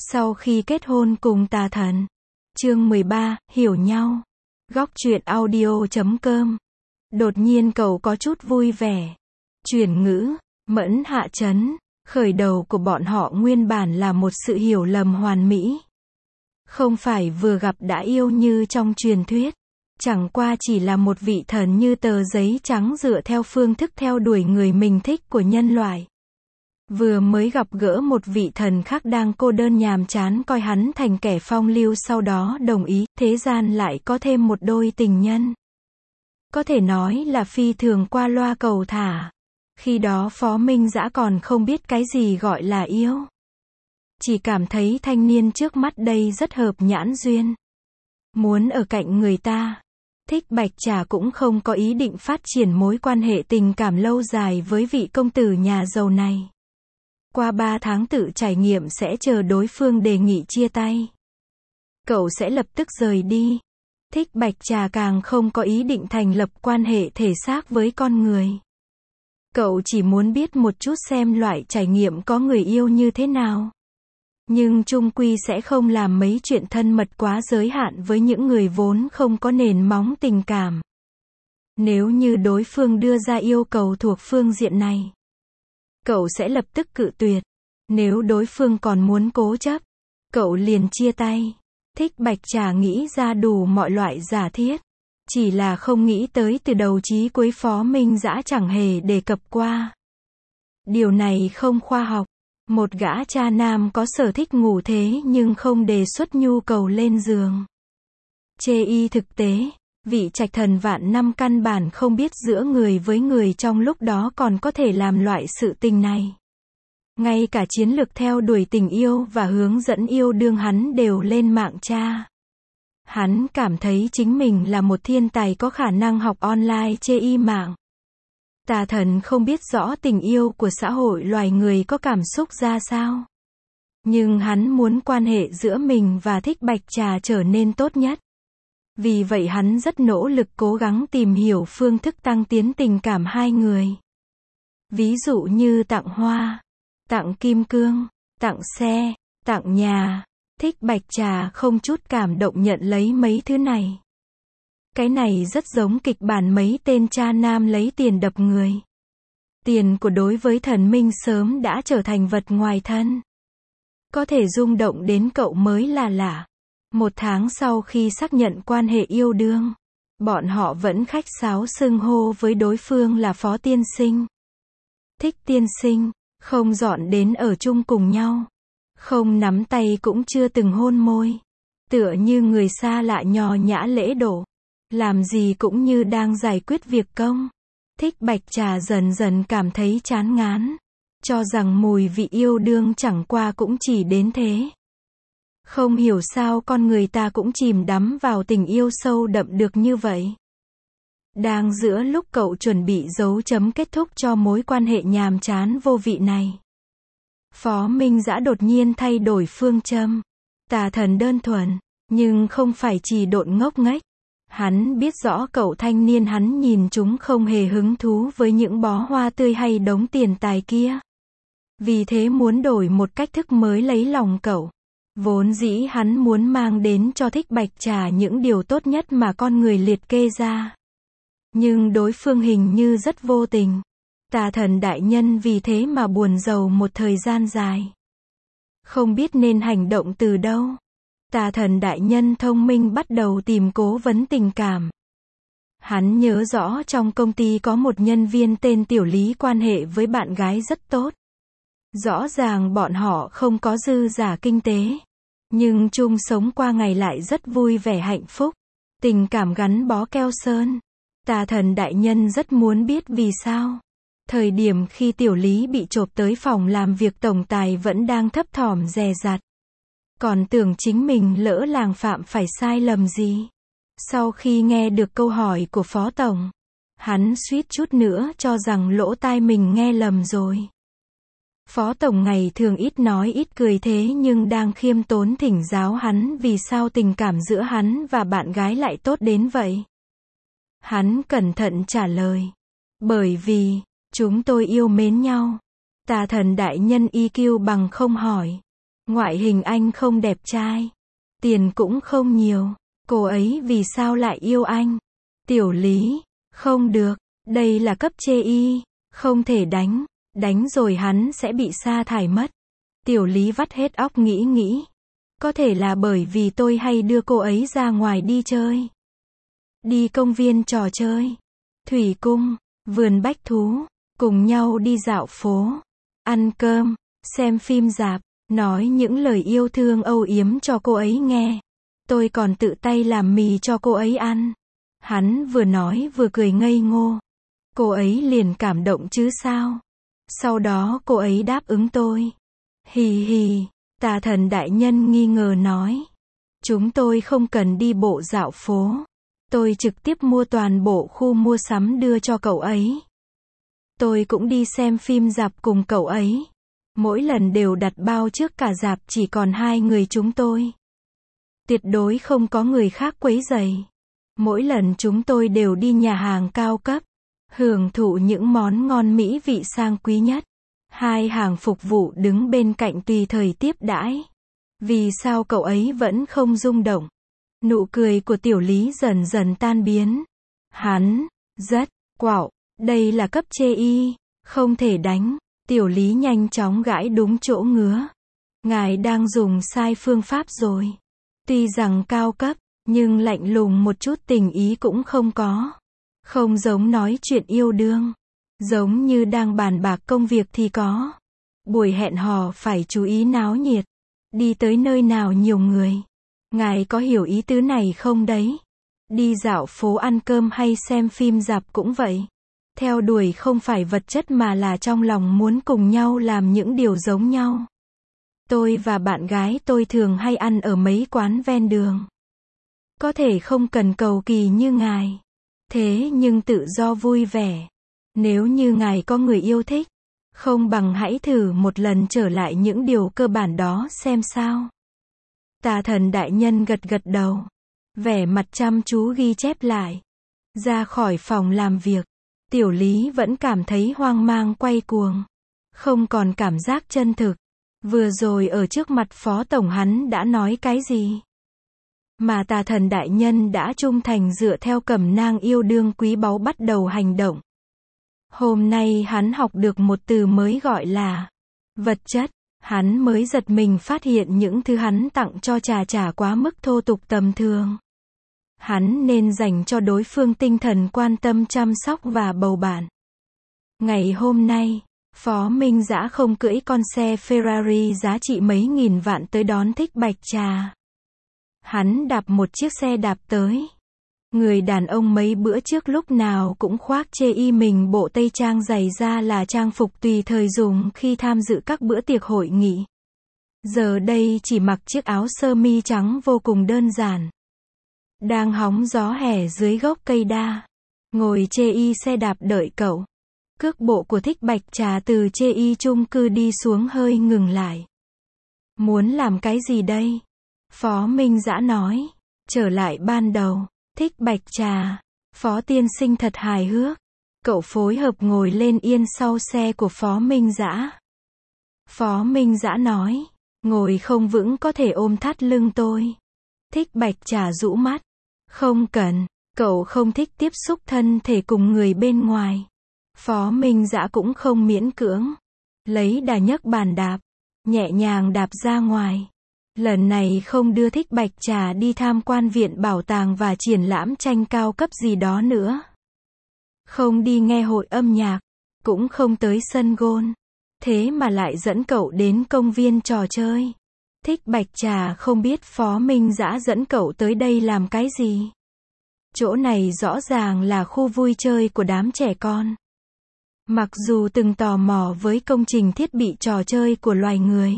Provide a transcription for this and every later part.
Sau khi kết hôn cùng tà thần. Chương 13, hiểu nhau. Góc truyện audio.com. Đột nhiên cậu có chút vui vẻ. Chuyển ngữ, Mẫn Hạ Trấn. Khởi đầu của bọn họ nguyên bản là một sự hiểu lầm hoàn mỹ. Không phải vừa gặp đã yêu như trong truyền thuyết. Chẳng qua chỉ là một vị thần như tờ giấy trắng dựa theo phương thức theo đuổi người mình thích của nhân loại. Vừa mới gặp gỡ một vị thần khác đang cô đơn nhàm chán coi hắn thành kẻ phong lưu, sau đó đồng ý, thế gian lại có thêm một đôi tình nhân. Có thể nói là phi thường qua loa cầu thả. Khi đó Phó Minh Dã còn không biết cái gì gọi là yêu. Chỉ cảm thấy thanh niên trước mắt đây rất hợp nhãn duyên. Muốn ở cạnh người ta. Thích Bạch Trà cũng không có ý định phát triển mối quan hệ tình cảm lâu dài với vị công tử nhà giàu này. Qua 3 tháng tự trải nghiệm sẽ chờ đối phương đề nghị chia tay. Cậu sẽ lập tức rời đi. Thích Bạch Trà càng không có ý định thành lập quan hệ thể xác với con người. Cậu chỉ muốn biết một chút xem loại trải nghiệm có người yêu như thế nào. Nhưng chung quy sẽ không làm mấy chuyện thân mật quá giới hạn với những người vốn không có nền móng tình cảm. Nếu như đối phương đưa ra yêu cầu thuộc phương diện này, cậu sẽ lập tức cự tuyệt. Nếu đối phương còn muốn cố chấp, cậu liền chia tay. Thích Bạch Trà nghĩ ra đủ mọi loại giả thiết. Chỉ là không nghĩ tới từ đầu chí cuối Phó Minh Dã chẳng hề đề cập qua. Điều này không khoa học. Một gã cha nam có sở thích ngủ thế nhưng không đề xuất nhu cầu lên giường. Chê y thực tế, vị trạch thần vạn năm căn bản không biết giữa người với người trong lúc đó còn có thể làm loại sự tình này. Ngay cả chiến lược theo đuổi tình yêu và hướng dẫn yêu đương hắn đều lên mạng tra. Hắn cảm thấy chính mình là một thiên tài có khả năng học online chê y mạng. Tà thần không biết rõ tình yêu của xã hội loài người có cảm xúc ra sao. Nhưng hắn muốn quan hệ giữa mình và Thích Bạch Trà trở nên tốt nhất. Vì vậy hắn rất nỗ lực cố gắng tìm hiểu phương thức tăng tiến tình cảm hai người. Ví dụ như tặng hoa, tặng kim cương, tặng xe, tặng nhà. Thích Bạch Trà không chút cảm động nhận lấy mấy thứ này. Cái này rất giống kịch bản mấy tên cha nam lấy tiền đập người. Tiền của đối với thần minh sớm đã trở thành vật ngoài thân. Có thể rung động đến cậu mới là lạ. 1 tháng sau khi xác nhận quan hệ yêu đương, bọn họ vẫn khách sáo xưng hô với đối phương là Phó tiên sinh. Thích tiên sinh, không dọn đến ở chung cùng nhau. Không nắm tay cũng chưa từng hôn môi. Tựa như người xa lạ nho nhã lễ độ. Làm gì cũng như đang giải quyết việc công. Thích Bạch Trà dần dần cảm thấy chán ngán. Cho rằng mùi vị yêu đương chẳng qua cũng chỉ đến thế. Không hiểu sao con người ta cũng chìm đắm vào tình yêu sâu đậm được như vậy. Đang giữa lúc cậu chuẩn bị dấu chấm kết thúc cho mối quan hệ nhàm chán vô vị này, Phó Minh Dã đột nhiên thay đổi phương châm. Tà thần đơn thuần, nhưng không phải chỉ độn ngốc nghếch. Hắn biết rõ cậu thanh niên hắn nhìn chúng không hề hứng thú với những bó hoa tươi hay đống tiền tài kia. Vì thế muốn đổi một cách thức mới lấy lòng cậu. Vốn dĩ hắn muốn mang đến cho Thích Bạch Trà những điều tốt nhất mà con người liệt kê ra. Nhưng đối phương hình như rất vô tình. Tà thần đại nhân vì thế mà buồn rầu một thời gian dài. Không biết nên hành động từ đâu. Tà thần đại nhân thông minh bắt đầu tìm cố vấn tình cảm. Hắn nhớ rõ trong công ty có một nhân viên tên Tiểu Lý quan hệ với bạn gái rất tốt. Rõ ràng bọn họ không có dư giả kinh tế. Nhưng chung sống qua ngày lại rất vui vẻ hạnh phúc. Tình cảm gắn bó keo sơn. Tà thần đại nhân rất muốn biết vì sao. Thời điểm khi Tiểu Lý bị chộp tới phòng làm việc tổng tài vẫn đang thấp thỏm dè dặt. Còn tưởng chính mình lỡ làng phạm phải sai lầm gì. Sau khi nghe được câu hỏi của Phó Tổng, hắn suýt chút nữa cho rằng lỗ tai mình nghe lầm rồi. Phó Tổng ngày thường ít nói ít cười thế nhưng đang khiêm tốn thỉnh giáo hắn vì sao tình cảm giữa hắn và bạn gái lại tốt đến vậy. Hắn cẩn thận trả lời. Bởi vì, chúng tôi yêu mến nhau. Tà thần đại nhân EQ bằng không hỏi. Ngoại hình anh không đẹp trai. Tiền cũng không nhiều. Cô ấy vì sao lại yêu anh? Tiểu Lý, không được. Đây là cấp chê y. Không thể đánh. Đánh rồi hắn sẽ bị sa thải mất. Tiểu Lý vắt hết óc nghĩ. Có thể là bởi vì tôi hay đưa cô ấy ra ngoài đi chơi. Đi công viên trò chơi, thủy cung, vườn bách thú, cùng nhau đi dạo phố, ăn cơm, xem phim rạp, nói những lời yêu thương âu yếm cho cô ấy nghe. Tôi còn tự tay làm mì cho cô ấy ăn. Hắn vừa nói vừa cười ngây ngô. Cô ấy liền cảm động chứ sao. Sau đó cô ấy đáp ứng tôi. Hì hì, Tà Thần đại nhân nghi ngờ nói. Chúng tôi không cần đi bộ dạo phố. Tôi trực tiếp mua toàn bộ khu mua sắm đưa cho cậu ấy. Tôi cũng đi xem phim rạp cùng cậu ấy. Mỗi lần đều đặt bao trước cả rạp chỉ còn 2 người chúng tôi. Tuyệt đối không có người khác quấy rầy. Mỗi lần chúng tôi đều đi nhà hàng cao cấp, hưởng thụ những món ngon mỹ vị sang quý nhất. 2 hàng phục vụ đứng bên cạnh tùy thời tiếp đãi. Vì sao cậu ấy vẫn không rung động? Nụ cười của Tiểu Lý dần dần tan biến. Hắn, rất, quạo, đây là cấp chê y, không thể đánh. Tiểu Lý nhanh chóng gãi đúng chỗ ngứa. Ngài đang dùng sai phương pháp rồi. Tuy rằng cao cấp, nhưng lạnh lùng một chút tình ý cũng không có. Không giống nói chuyện yêu đương. Giống như đang bàn bạc công việc thì có. Buổi hẹn hò phải chú ý náo nhiệt. Đi tới nơi nào nhiều người. Ngài có hiểu ý tứ này không đấy? Đi dạo phố ăn cơm hay xem phim rạp cũng vậy. Theo đuổi không phải vật chất mà là trong lòng muốn cùng nhau làm những điều giống nhau. Tôi và bạn gái tôi thường hay ăn ở mấy quán ven đường. Có thể không cần cầu kỳ như ngài. Thế nhưng tự do vui vẻ. Nếu như ngài có người yêu thích, không bằng hãy thử một lần trở lại những điều cơ bản đó xem sao. Tà Thần đại nhân gật gật đầu. Vẻ mặt chăm chú ghi chép lại. Ra khỏi phòng làm việc. Tiểu Lý vẫn cảm thấy hoang mang quay cuồng. Không còn cảm giác chân thực. Vừa rồi ở trước mặt phó tổng hắn đã nói cái gì? Mà Tà Thần đại nhân đã trung thành dựa theo cẩm nang yêu đương quý báu bắt đầu hành động. Hôm nay hắn học được một từ mới gọi là vật chất. Hắn mới giật mình phát hiện những thứ hắn tặng cho Trà quá mức thô tục tầm thường. Hắn nên dành cho đối phương tinh thần quan tâm chăm sóc và bầu bạn. Ngày hôm nay, Phó Minh Dã không cưỡi con xe Ferrari giá trị mấy nghìn vạn tới đón Thích Bạch Trà. Hắn đạp một chiếc xe đạp tới. Người đàn ông mấy bữa trước lúc nào cũng khoác chê y mình bộ tây trang dày da là trang phục tùy thời dùng khi tham dự các bữa tiệc hội nghị. Giờ đây chỉ mặc chiếc áo sơ mi trắng vô cùng đơn giản. Đang hóng gió hè dưới gốc cây đa. Ngồi chê y xe đạp đợi cậu. Cước bộ của Thích Bạch Trà từ chê y chung cư đi xuống hơi ngừng lại. Muốn làm cái gì đây? Phó Minh Dã nói. Trở lại ban đầu. Thích Bạch Trà. Phó tiên sinh thật hài hước. Cậu phối hợp ngồi lên yên sau xe của Phó Minh Dã. Phó Minh Dã nói. Ngồi không vững có thể ôm thắt lưng tôi. Thích Bạch Trà rũ mắt. Không cần. Cậu không thích tiếp xúc thân thể cùng người bên ngoài. Phó Minh Dã cũng không miễn cưỡng. Lấy đà nhấc bàn đạp. Nhẹ nhàng đạp ra ngoài. Lần này không đưa Thích Bạch Trà đi tham quan viện bảo tàng và triển lãm tranh cao cấp gì đó nữa. Không đi nghe hội âm nhạc. Cũng không tới sân golf. Thế mà lại dẫn cậu đến công viên trò chơi. Thích Bạch Trà không biết Phó Minh Dã dẫn cậu tới đây làm cái gì. Chỗ này rõ ràng là khu vui chơi của đám trẻ con. Mặc dù từng tò mò với công trình thiết bị trò chơi của loài người,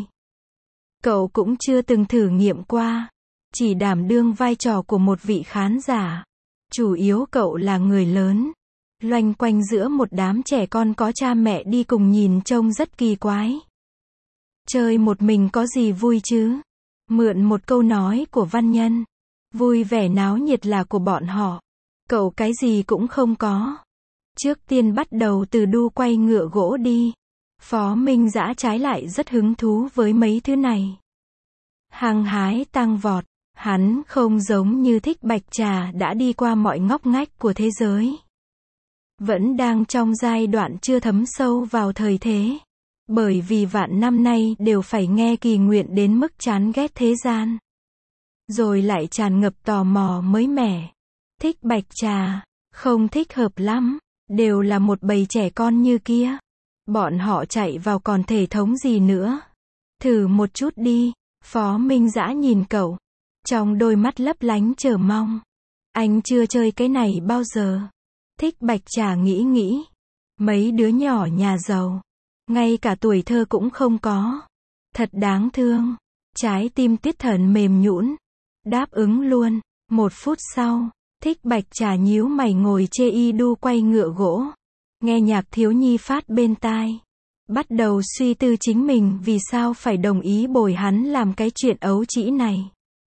cậu cũng chưa từng thử nghiệm qua. Chỉ đảm đương vai trò của một vị khán giả. Chủ yếu cậu là người lớn. Loanh quanh giữa một đám trẻ con có cha mẹ đi cùng nhìn trông rất kỳ quái. Chơi một mình có gì vui chứ? Mượn một câu nói của văn nhân. Vui vẻ náo nhiệt là của bọn họ. Cậu cái gì cũng không có. Trước tiên bắt đầu từ đu quay ngựa gỗ đi. Phó Minh Dã trái lại rất hứng thú với mấy thứ này. hăng hái tăng vọt. Hắn không giống như Thích Bạch Trà đã đi qua mọi ngóc ngách của thế giới. Vẫn đang trong giai đoạn chưa thấm sâu vào thời thế. Bởi vì vạn năm nay đều phải nghe kỳ nguyện đến mức chán ghét thế gian. Rồi lại tràn ngập tò mò mới mẻ. Thích Bạch Trà, không thích hợp lắm, đều là một bầy trẻ con như kia. Bọn họ chạy vào còn thể thống gì nữa. Thử một chút đi, Phó Minh Dã nhìn cậu. Trong đôi mắt lấp lánh chờ mong. Anh chưa chơi cái này bao giờ. Thích Bạch Trà nghĩ. Mấy đứa nhỏ nhà giàu. Ngay cả tuổi thơ cũng không có. Thật đáng thương. Trái tim Tiết Thần mềm nhũn. Đáp ứng luôn. 1 phút sau, Thích Bạch Trà nhíu mày ngồi chê y đu quay ngựa gỗ. Nghe nhạc thiếu nhi phát bên tai. Bắt đầu suy tư chính mình vì sao phải đồng ý bồi hắn làm cái chuyện ấu trĩ này.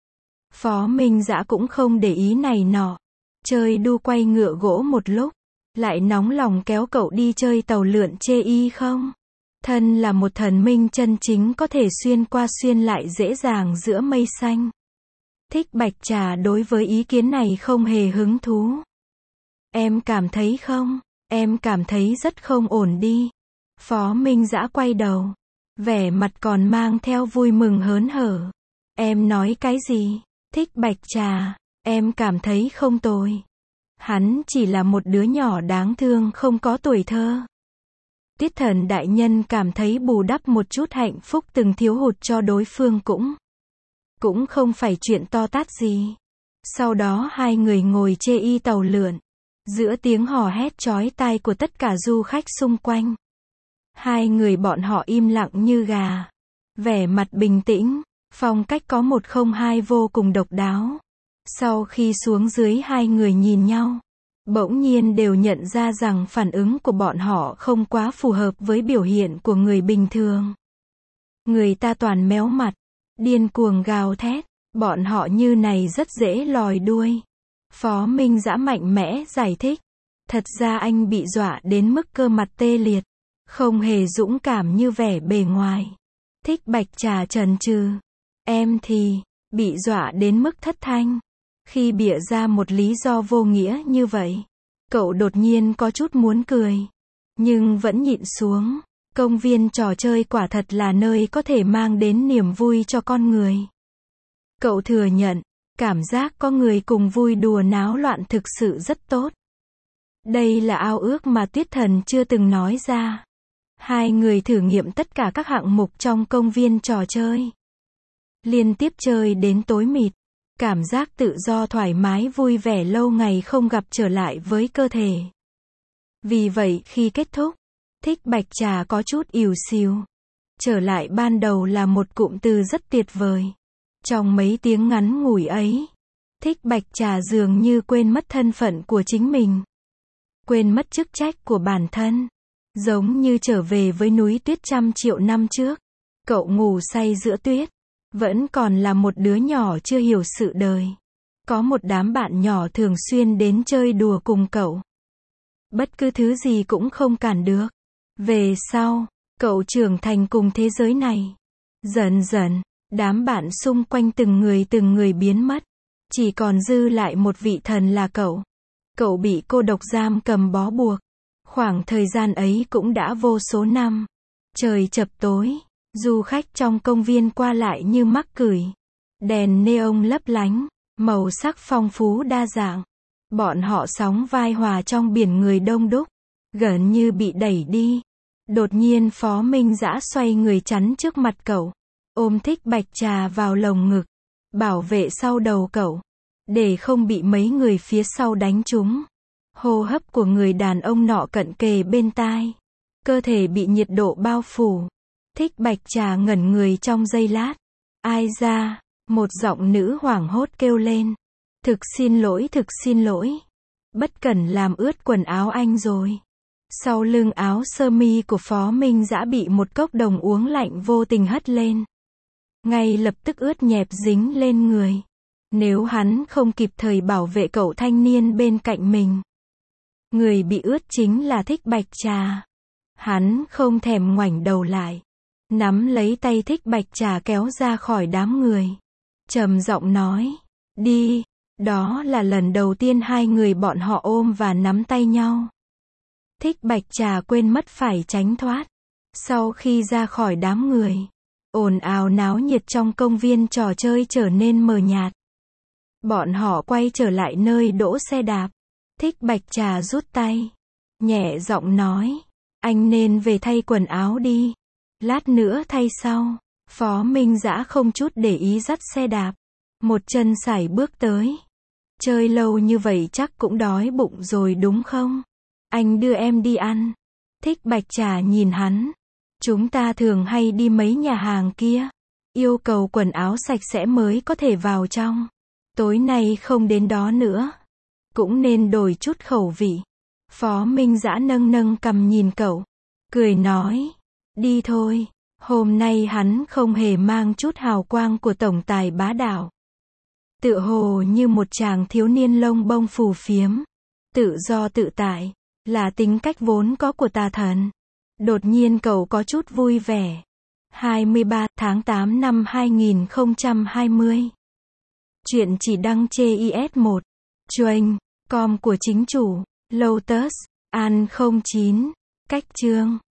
Phó Minh Dã cũng không để ý này nọ. Chơi đu quay ngựa gỗ một lúc. Lại nóng lòng kéo cậu đi chơi tàu lượn chê y không? Thân là một thần minh chân chính có thể xuyên qua xuyên lại dễ dàng giữa mây xanh. Thích Bạch Trà đối với ý kiến này không hề hứng thú. Em cảm thấy không? Em cảm thấy rất không ổn đi. Phó Minh Dã quay đầu. Vẻ mặt còn mang theo vui mừng hớn hở. Em nói cái gì? Thích Bạch Trà, em cảm thấy không tồi. Hắn chỉ là một đứa nhỏ đáng thương không có tuổi thơ. Tiết Thần đại nhân cảm thấy bù đắp một chút hạnh phúc từng thiếu hụt cho đối phương cũng không phải chuyện to tát gì. Sau đó hai người ngồi chê y tàu lượn. Giữa tiếng hò hét chói tai của tất cả du khách xung quanh. Hai người bọn họ im lặng như gà. Vẻ mặt bình tĩnh. Phong cách có 102 vô cùng độc đáo. Sau khi xuống dưới hai người nhìn nhau. Bỗng nhiên đều nhận ra rằng phản ứng của bọn họ không quá phù hợp với biểu hiện của người bình thường. Người ta toàn méo mặt. Điên cuồng gào thét. Bọn họ như này rất dễ lòi đuôi. Phó Minh Dã mạnh mẽ giải thích. Thật ra anh bị dọa đến mức cơ mặt tê liệt. Không hề dũng cảm như vẻ bề ngoài. Thích Bạch Trà chần chừ. Em thì, bị dọa đến mức thất thanh. Khi bịa ra một lý do vô nghĩa như vậy, cậu đột nhiên có chút muốn cười. Nhưng vẫn nhịn xuống. Công viên trò chơi quả thật là nơi có thể mang đến niềm vui cho con người. Cậu thừa nhận, cảm giác có người cùng vui đùa náo loạn thực sự rất tốt. Đây là ao ước mà Tuyết Thần chưa từng nói ra. Hai người thử nghiệm tất cả các hạng mục trong công viên trò chơi. Liên tiếp chơi đến tối mịt. Cảm giác tự do thoải mái vui vẻ lâu ngày không gặp trở lại với cơ thể. Vì vậy khi kết thúc, Thích Bạch Trà có chút ỉu xìu. Trở lại ban đầu là một cụm từ rất tuyệt vời. Trong mấy tiếng ngắn ngủi ấy, Thích Bạch Trà dường như quên mất thân phận của chính mình. Quên mất chức trách của bản thân. Giống như trở về với núi tuyết trăm triệu năm trước. Cậu ngủ say giữa tuyết. Vẫn còn là một đứa nhỏ chưa hiểu sự đời. Có một đám bạn nhỏ thường xuyên đến chơi đùa cùng cậu. Bất cứ thứ gì cũng không cản được. Về sau, cậu trưởng thành cùng thế giới này. Dần dần, đám bạn xung quanh từng người biến mất. Chỉ còn dư lại một vị thần là cậu. Cậu bị cô độc giam cầm bó buộc. Khoảng thời gian ấy cũng đã vô số năm. Trời chập tối. Du khách trong công viên qua lại như mắc cười. Đèn neon lấp lánh, màu sắc phong phú đa dạng. Bọn họ sóng vai hòa trong biển người đông đúc, gần như bị đẩy đi. Đột nhiên Phó Minh Dã xoay người chắn trước mặt cậu, ôm Thích Bạch Trà vào lồng ngực, bảo vệ sau đầu cậu, để không bị mấy người phía sau đánh trúng. Hô hấp của người đàn ông nọ cận kề bên tai, cơ thể bị nhiệt độ bao phủ. Thích Bạch Trà ngẩn người trong giây lát. Ai ra? Một giọng nữ hoảng hốt kêu lên. Thực xin lỗi. Bất cẩn làm ướt quần áo anh rồi. Sau lưng áo sơ mi của Phó Minh Dã bị một cốc đồng uống lạnh vô tình hất lên. Ngay lập tức ướt nhẹp dính lên người. Nếu hắn không kịp thời bảo vệ cậu thanh niên bên cạnh mình. Người bị ướt chính là Thích Bạch Trà. Hắn không thèm ngoảnh đầu lại. nắm lấy tay Thích Bạch Trà kéo ra khỏi đám người. Trầm giọng nói, đi. Đó là lần đầu tiên hai người bọn họ ôm và nắm tay nhau. Thích Bạch Trà quên mất phải tránh thoát. Sau khi ra khỏi đám người, ồn ào náo nhiệt trong công viên trò chơi trở nên mờ nhạt. Bọn họ quay trở lại nơi đỗ xe đạp. Thích Bạch Trà rút tay, nhẹ giọng nói, anh nên về thay quần áo đi. Lát nữa thay sau. Phó Minh Dã không chút để ý dắt xe đạp. Một chân sải bước tới. Chơi lâu như vậy chắc cũng đói bụng rồi đúng không? Anh đưa em đi ăn. Thích Bạch Trà nhìn hắn. Chúng ta thường hay đi mấy nhà hàng kia. Yêu cầu quần áo sạch sẽ mới có thể vào trong. Tối nay không đến đó nữa. Cũng nên đổi chút khẩu vị. Phó Minh Dã nâng nâng cằm nhìn cậu. Cười nói. Đi thôi. Hôm nay hắn không hề mang chút hào quang của tổng tài bá đạo. Tựa hồ như một chàng thiếu niên lông bông phù phiếm. Tự do tự tại. Là tính cách vốn có của Tà Thần. Đột nhiên cậu có chút vui vẻ. 23 tháng 8 năm 2020. Chuyện chỉ đăng CIS1. Chuềnh. Com của chính chủ. Lotus. An 09. Cách chương.